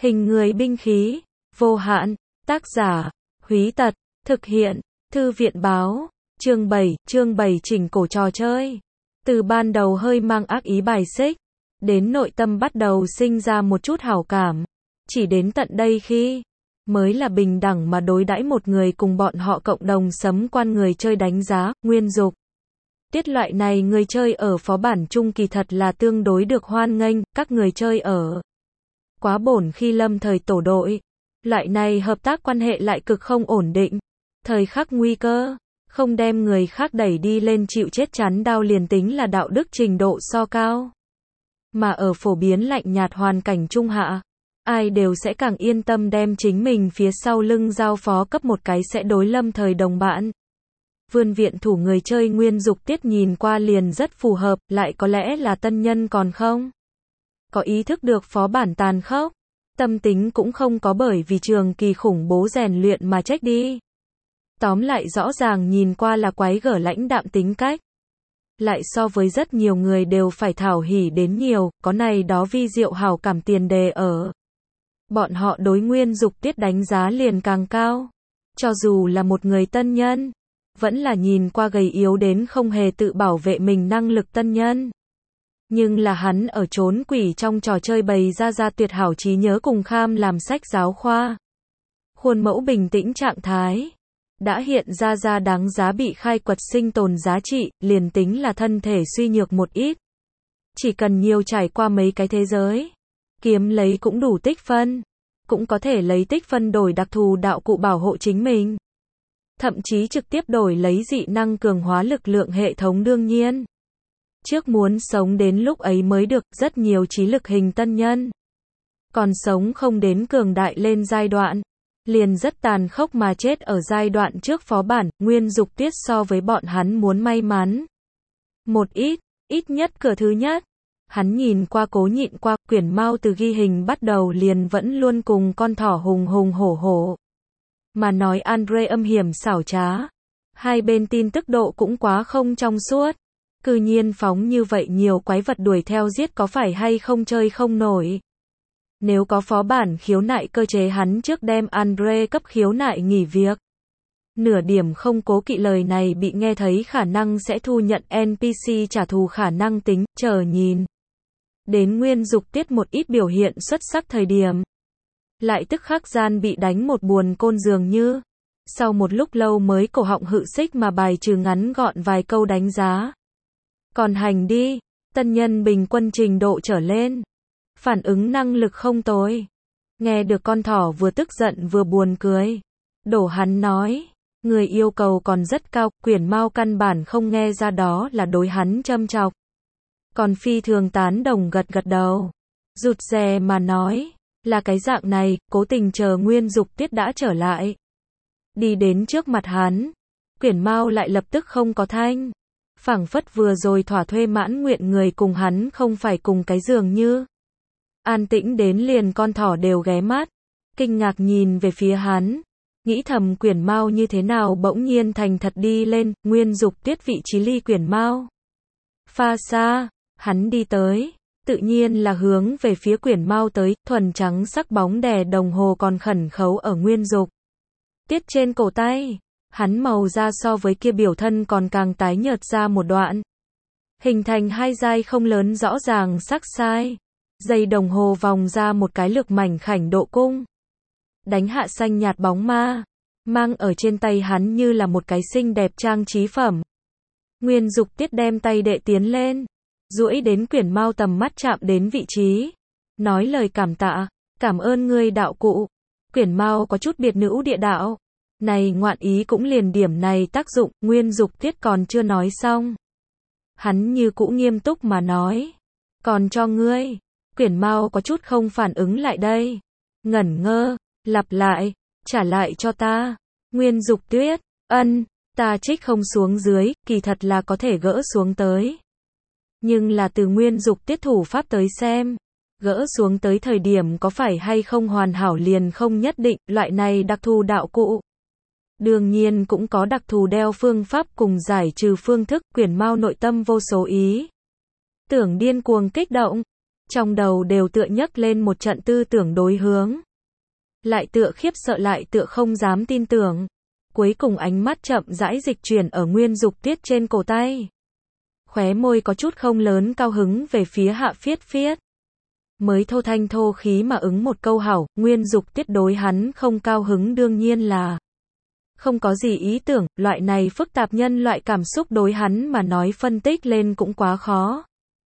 Hình người binh khí, vô hạn, tác giả, Húy Tật, thực hiện, Thư viện báo, chương 7 chỉnh cổ trò chơi. Từ ban đầu hơi mang ác ý bài xích, đến nội tâm bắt đầu sinh ra một chút hảo cảm. Chỉ đến tận đây khi mới là bình đẳng mà đối đãi một người cùng bọn họ cộng đồng sấm quan người chơi đánh giá, Nguyên Dục. Tiết loại này người chơi ở phó bản chung kỳ thật là tương đối được hoan nghênh, các người chơi ở quá bổn khi lâm thời tổ đội. Loại này hợp tác quan hệ lại cực không ổn định. Thời khắc nguy cơ, không đem người khác đẩy đi lên chịu chết chắn đau liền tính là đạo đức trình độ so cao. Mà ở phổ biến lạnh nhạt hoàn cảnh trung hạ, ai đều sẽ càng yên tâm đem chính mình phía sau lưng giao phó cấp một cái sẽ đối lâm thời đồng bạn. Vườn viện thủ người chơi Nguyên Dục tiết nhìn qua liền rất phù hợp, lại có lẽ là tân nhân còn không có ý thức được phó bản tàn khốc. Tâm tính cũng không có bởi vì trường kỳ khủng bố rèn luyện mà trách đi. Tóm lại rõ ràng nhìn qua là quái gở lãnh đạm tính cách. Lại so với rất nhiều người đều phải thảo hỉ đến nhiều, có này đó vi diệu hảo cảm tiền đề ở. Bọn họ đối Nguyên Dục tiết đánh giá liền càng cao. Cho dù là một người tân nhân, vẫn là nhìn qua gầy yếu đến không hề tự bảo vệ mình năng lực tân nhân. Nhưng là hắn ở trốn quỷ trong trò chơi bày ra tuyệt hảo trí nhớ cùng kham làm sách giáo khoa. Khuôn mẫu bình tĩnh trạng thái. Đã hiện ra đáng giá bị khai quật sinh tồn giá trị, liền tính là thân thể suy nhược một ít. Chỉ cần nhiều trải qua mấy cái thế giới. Kiếm lấy cũng đủ tích phân. Cũng có thể lấy tích phân đổi đặc thù đạo cụ bảo hộ chính mình. Thậm chí trực tiếp đổi lấy dị năng cường hóa lực lượng hệ thống đương nhiên. Trước muốn sống đến lúc ấy mới được, rất nhiều trí lực hình tân nhân. Còn sống không đến cường đại lên giai đoạn. Liền rất tàn khốc mà chết ở giai đoạn trước phó bản, Nguyên Dục tiết so với bọn hắn muốn may mắn. Một ít nhất cửa thứ nhất. Hắn nhìn qua cố nhịn qua, quyển mau từ ghi hình bắt đầu liền vẫn luôn cùng con thỏ hùng hổ. Mà nói Andre âm hiểm xảo trá. Hai bên tin tức độ cũng quá không trong suốt. Cư nhiên phóng như vậy nhiều quái vật đuổi theo giết có phải hay không chơi không nổi. Nếu có phó bản khiếu nại cơ chế hắn trước đem Andre cấp khiếu nại nghỉ việc. Nửa điểm không cố kỵ lời này bị nghe thấy khả năng sẽ thu nhận NPC trả thù khả năng tính, chờ nhìn. Đến Nguyên Dục tiết một ít biểu hiện xuất sắc thời điểm. Lại tức khắc gian bị đánh một buồn côn dường như. Sau một lúc lâu mới cổ họng hự xích mà bài trừ ngắn gọn vài câu đánh giá. Còn hành đi, tân nhân bình quân trình độ trở lên. Phản ứng năng lực không tồi. Nghe được con thỏ vừa tức giận vừa buồn cười. Đổ hắn nói, người yêu cầu còn rất cao, quyển mau căn bản không nghe ra đó là đối hắn châm chọc. Còn phi thường tán đồng gật đầu. Rụt rè mà nói, là cái dạng này, cố tình chờ Nguyên Dục tiết đã trở lại. Đi đến trước mặt hắn, quyển mau lại lập tức không có thanh. Phảng phất vừa rồi thỏa thuê mãn nguyện người cùng hắn không phải cùng cái giường như. An tĩnh đến liền con thỏ đều ghé mắt. Kinh ngạc nhìn về phía hắn. Nghĩ thầm quyển mau như thế nào bỗng nhiên thành thật đi lên, Nguyên Dục tiết vị trí ly quyển mau. Pha xa, hắn đi tới. Tự nhiên là hướng về phía quyển mau tới, thuần trắng sắc bóng đè đồng hồ còn khẩn khấu ở Nguyên Dục tiết trên cổ tay. Hắn màu da so với kia biểu thân còn càng tái nhợt ra một đoạn. Hình thành hai dai không lớn rõ ràng sắc sai. Dây đồng hồ vòng ra một cái lực mảnh khảnh độ cung. Đánh hạ xanh nhạt bóng ma. Mang ở trên tay hắn như là một cái xinh đẹp trang trí phẩm. Nguyên Dục tiết đem tay đệ tiến lên. Duỗi đến quyển mau tầm mắt chạm đến vị trí. Nói lời cảm tạ. Cảm ơn ngươi đạo cụ. Quyển mau có chút biệt nữ địa đạo. Này ngoạn ý cũng liền điểm này tác dụng, Nguyên Dục tiết còn chưa nói xong. Hắn như cũ nghiêm túc mà nói. Còn cho ngươi. Quyển mau có chút không phản ứng lại đây. Ngẩn ngơ, lặp lại, trả lại cho ta. Nguyên Dục tiết, ta trích không xuống dưới, kỳ thật là có thể gỡ xuống tới. Nhưng là từ Nguyên Dục tiết thủ pháp tới xem. Gỡ xuống tới thời điểm có phải hay không hoàn hảo liền không nhất định, loại này đặc thù đạo cụ. Đương nhiên cũng có đặc thù đeo phương pháp cùng giải trừ phương thức, quyển mau nội tâm vô số ý. Tưởng điên cuồng kích động. Trong đầu đều tựa nhấc lên một trận tư tưởng đối hướng. Lại tựa khiếp sợ lại tựa không dám tin tưởng. Cuối cùng ánh mắt chậm rãi dịch chuyển ở Nguyên Dục Tuyết trên cổ tay. Khóe môi có chút không lớn cao hứng về phía Hạ Phiết Phiết. Mới thô thanh thô khí mà ứng một câu hảo, Nguyên Dục Tuyết đối hắn không cao hứng đương nhiên là không có gì ý tưởng, loại này phức tạp nhân loại cảm xúc đối hắn mà nói phân tích lên cũng quá khó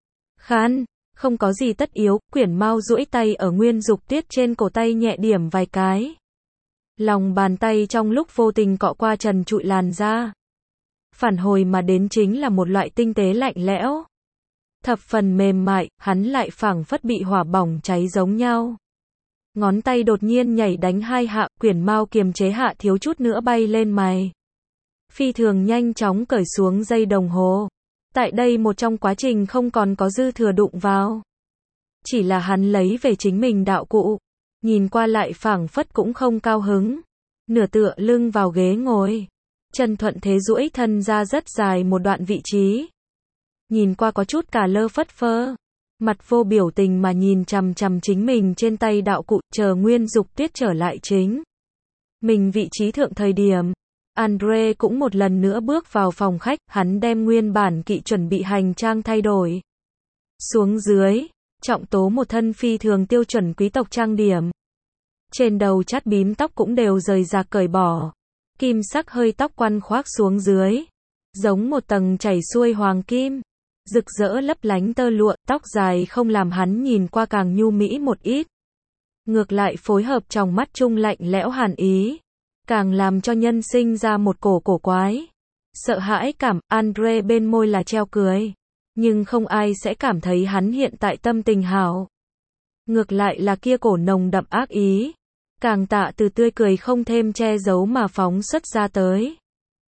khăn. Không có gì tất yếu, Quyển Mau duỗi tay ở Nguyên Dục Tuyết trên cổ tay nhẹ điểm vài cái. Lòng bàn tay trong lúc vô tình cọ qua trần trụi làn da. Phản hồi mà đến chính là một loại tinh tế lạnh lẽo. Thập phần mềm mại, hắn lại phảng phất bị hỏa bỏng cháy giống nhau. Ngón tay đột nhiên nhảy đánh hai hạ, Quyển Mau kiềm chế hạ thiếu chút nữa bay lên mày. Phi thường nhanh chóng cởi xuống dây đồng hồ. Tại đây một trong quá trình không còn có dư thừa đụng vào. Chỉ là hắn lấy về chính mình đạo cụ. Nhìn qua lại phảng phất cũng không cao hứng. Nửa tựa lưng vào ghế ngồi. Chân thuận thế duỗi thân ra rất dài một đoạn vị trí. Nhìn qua có chút cả lơ phất phơ. Mặt vô biểu tình mà nhìn chằm chằm chính mình trên tay đạo cụ, chờ Nguyên Dục Tuyết trở lại chính mình vị trí thượng thời điểm. Andre cũng một lần nữa bước vào phòng khách, hắn đem nguyên bản kỵ chuẩn bị hành trang thay đổi. Xuống dưới, trọng tố một thân phi thường tiêu chuẩn quý tộc trang điểm. Trên đầu chát bím tóc cũng đều rời rạc cởi bỏ. Kim sắc hơi tóc quăn khoác xuống dưới. Giống một tầng chảy xuôi hoàng kim. Rực rỡ lấp lánh tơ lụa, tóc dài không làm hắn nhìn qua càng nhu mỹ một ít. Ngược lại phối hợp trong mắt trung lạnh lẽo hàn ý. Càng làm cho nhân sinh ra một cổ quái. Sợ hãi cảm, Andre bên môi là treo cười. Nhưng không ai sẽ cảm thấy hắn hiện tại tâm tình hảo. Ngược lại là kia cổ nồng đậm ác ý. Càng tạ từ tươi cười không thêm che giấu mà phóng xuất ra tới.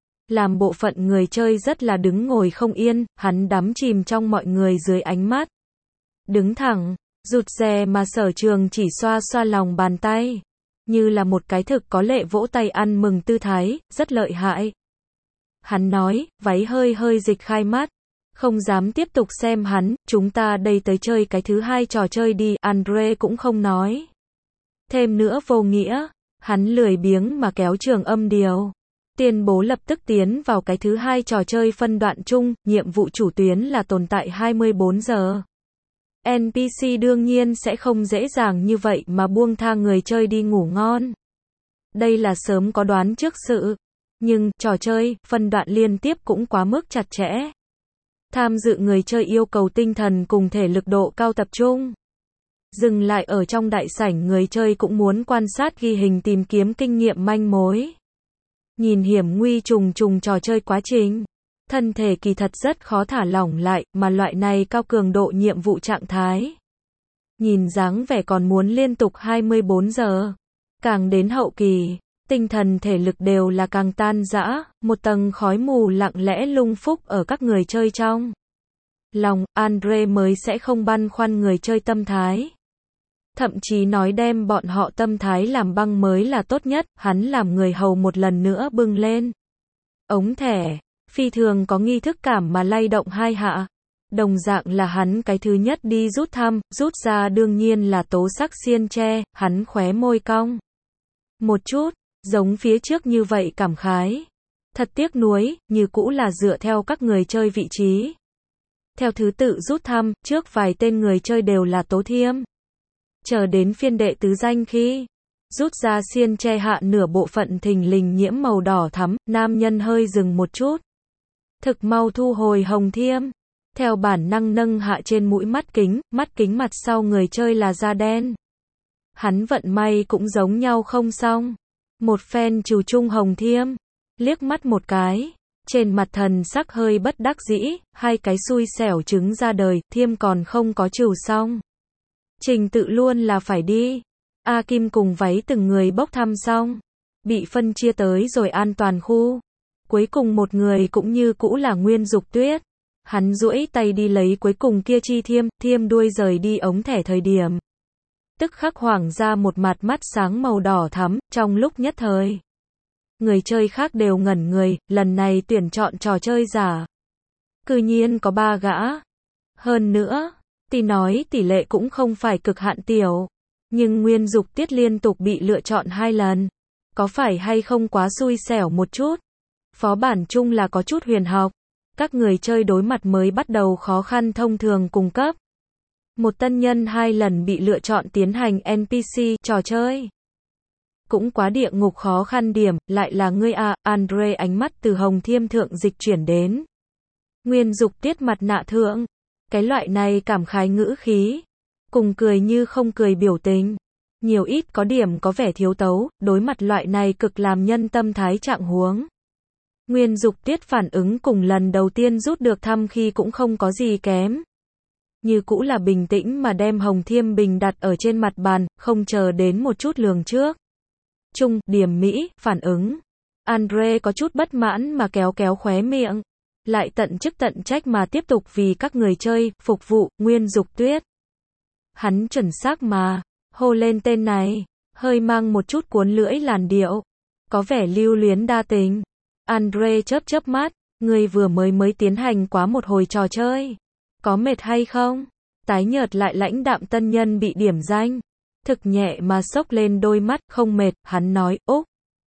Làm bộ phận người chơi rất là đứng ngồi không yên, hắn đắm chìm trong mọi người dưới ánh mắt. Đứng thẳng, rụt rè mà Sở Trường chỉ xoa xoa lòng bàn tay. Như là một cái thực có lệ vỗ tay ăn mừng tư thái, rất lợi hại. Hắn nói, váy hơi hơi dịch khai mắt. Không dám tiếp tục xem hắn, chúng ta đây tới chơi cái thứ hai trò chơi đi, Andre cũng không nói. Thêm nữa vô nghĩa, hắn lười biếng mà kéo trường âm điều. Tuyên bố lập tức tiến vào cái thứ hai trò chơi phân đoạn chung, nhiệm vụ chủ tuyến là tồn tại 24 giờ. NPC đương nhiên sẽ không dễ dàng như vậy mà buông tha người chơi đi ngủ ngon. Đây là sớm có đoán trước sự. Nhưng, trò chơi, phân đoạn liên tiếp cũng quá mức chặt chẽ. Tham dự người chơi yêu cầu tinh thần cùng thể lực độ cao tập trung. Dừng lại ở trong đại sảnh người chơi cũng muốn quan sát ghi hình tìm kiếm kinh nghiệm manh mối. Nhìn hiểm nguy trùng trùng trò chơi quá trình. Thân thể kỳ thật rất khó thả lỏng lại, mà loại này cao cường độ nhiệm vụ trạng thái. Nhìn dáng vẻ còn muốn liên tục 24 giờ. Càng đến hậu kỳ, tinh thần thể lực đều là càng tan rã, một tầng khói mù lặng lẽ lung phúc ở các người chơi trong lòng, Andre mới sẽ không băn khoăn người chơi tâm thái. Thậm chí nói đem bọn họ tâm thái làm băng mới là tốt nhất, hắn làm người hầu một lần nữa bưng lên ống thẻ, phi thường có nghi thức cảm mà lay động hai hạ. Đồng dạng là hắn cái thứ nhất đi rút thăm, rút ra đương nhiên là tố sắc xiên tre, hắn khóe môi cong một chút, giống phía trước như vậy cảm khái. Thật tiếc nuối, như cũ là dựa theo các người chơi vị trí. Theo thứ tự rút thăm, trước vài tên người chơi đều là tố thiêm. Chờ đến phiên đệ tứ danh khi rút ra xiên tre hạ nửa bộ phận thình lình nhiễm màu đỏ thắm, nam nhân hơi dừng một chút. Thực mau thu hồi hồng thiêm. Theo bản năng nâng hạ trên mũi mắt kính mặt sau người chơi là da đen. Hắn vận may cũng giống nhau không xong. Một phen trừ chung hồng thiêm. Liếc mắt một cái. Trên mặt thần sắc hơi bất đắc dĩ, hai cái xui xẻo trứng ra đời, thiêm còn không có trừ xong. Trình tự luôn là phải đi. A Kim cùng váy từng người bốc thăm xong. Bị phân chia tới rồi an toàn khu. Cuối cùng một người cũng như cũ là Nguyên Dục Tuyết. Hắn duỗi tay đi lấy cuối cùng kia chi thiêm đuôi rời đi ống thẻ thời điểm. Tức khắc hoảng ra một mặt mắt sáng màu đỏ thắm, trong lúc nhất thời. Người chơi khác đều ngẩn người, lần này tuyển chọn trò chơi giả. Cư nhiên có 3 gã. Hơn nữa, Tuy nói tỷ lệ cũng không phải cực hạn tiểu, nhưng Nguyên Dục Tiết liên tục bị lựa chọn 2 lần. Có phải hay không quá xui xẻo một chút? Phó bản chung là có chút huyền học. Các người chơi đối mặt mới bắt đầu khó khăn thông thường cung cấp. Một tân nhân 2 lần bị lựa chọn tiến hành NPC trò chơi. Cũng quá địa ngục khó khăn điểm, lại là ngươi à, Andre ánh mắt từ Hồng Thiêm thượng dịch chuyển đến. Nguyên Dục Tiết mặt nạ thượng. Cái loại này cảm khái ngữ khí. Cùng cười như không cười biểu tình. Nhiều ít có điểm có vẻ thiếu tấu, đối mặt loại này cực làm nhân tâm thái trạng huống. Nguyên Dục Tiết phản ứng cùng lần đầu tiên rút được thăm khi cũng không có gì kém. Như cũ là bình tĩnh mà đem Hồng Thiêm bình đặt ở trên mặt bàn, không chờ đến một chút lường trước. Trung, điểm mỹ, phản ứng. Andre có chút bất mãn mà kéo kéo khóe miệng. Lại tận chức tận trách mà tiếp tục vì các người chơi, phục vụ, Nguyên Dục Tuyết. Hắn chuẩn xác mà, hô lên tên này, hơi mang một chút cuốn lưỡi làn điệu. Có vẻ lưu luyến đa tình. Andre chớp chớp mắt, người vừa mới tiến hành quá một hồi trò chơi. Có mệt hay không? Tái nhợt lại lãnh đạm tân nhân bị điểm danh. Thực nhẹ mà xốc lên đôi mắt, không mệt, hắn nói, úc.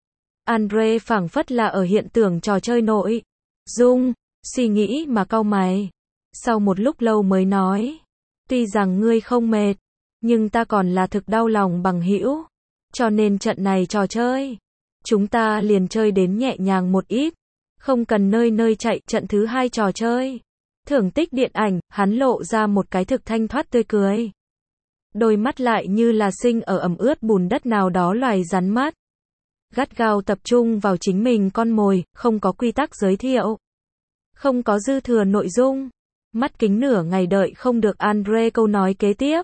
Andre phảng phất là ở hiện tưởng trò chơi nội dung, suy nghĩ mà cau mày. Sau một lúc lâu mới nói, tuy rằng ngươi không mệt, nhưng ta còn là thực đau lòng bằng hữu. Cho nên trận này trò chơi, chúng ta liền chơi đến nhẹ nhàng một ít. Không cần nơi nơi chạy, trận thứ 2 trò chơi. Thưởng tích điện ảnh, hắn lộ ra một cái thực thanh thoát tươi cười. Đôi mắt lại như là sinh ở ẩm ướt bùn đất nào đó loài rắn mắt. Gắt gao tập trung vào chính mình con mồi, không có quy tắc giới thiệu. Không có dư thừa nội dung. Mắt kính nửa ngày đợi không được Andre câu nói kế tiếp.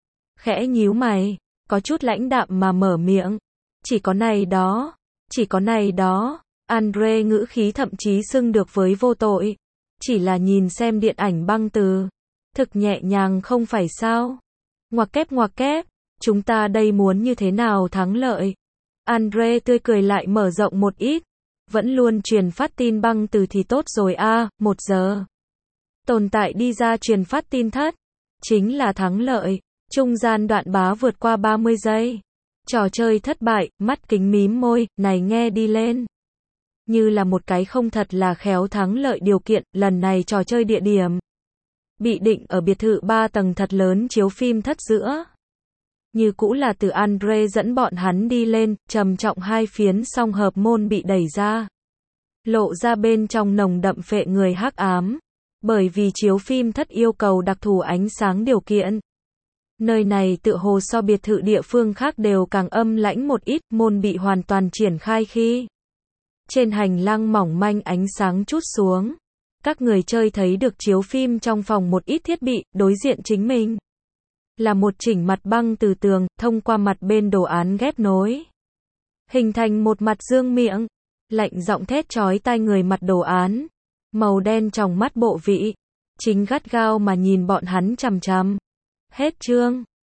Khẽ nhíu mày, có chút lãnh đạm mà mở miệng. Chỉ có này đó. Chỉ có này đó. Andre ngữ khí thậm chí xưng được với vô tội. Chỉ là nhìn xem điện ảnh băng từ. Thực nhẹ nhàng không phải sao. Ngoặc kép, chúng ta đây muốn như thế nào thắng lợi. Andre tươi cười lại mở rộng một ít. Vẫn luôn truyền phát tin băng từ thì tốt rồi a, 1 giờ. Tồn tại đi ra truyền phát tin thất. Chính là thắng lợi. Trung gian đoạn bá vượt qua 30 giây. Trò chơi thất bại, mắt kính mím môi, này nghe đi lên. Như là một cái không thật là khéo thắng lợi điều kiện, lần này trò chơi địa điểm. Bị định ở biệt thự 3 tầng thật lớn chiếu phim thất giữa. Như cũ là từ Andre dẫn bọn hắn đi lên, trầm trọng 2 phiến song hợp môn bị đẩy ra. Lộ ra bên trong nồng đậm phệ người hắc ám. Bởi vì chiếu phim thất yêu cầu đặc thù ánh sáng điều kiện. Nơi này tựa hồ so biệt thự địa phương khác đều càng âm lãnh một ít, môn bị hoàn toàn triển khai khi. Trên hành lang mỏng manh ánh sáng trút xuống. Các người chơi thấy được chiếu phim trong phòng một ít thiết bị, đối diện chính mình. Là một chỉnh mặt băng từ tường, thông qua mặt bên đồ án ghép nối. Hình thành một mặt dương miệng. Lạnh giọng thét chói tai người mặt đồ án. Màu đen trong mắt bộ vị. Chính gắt gao mà nhìn bọn hắn chằm chằm. Hết chương.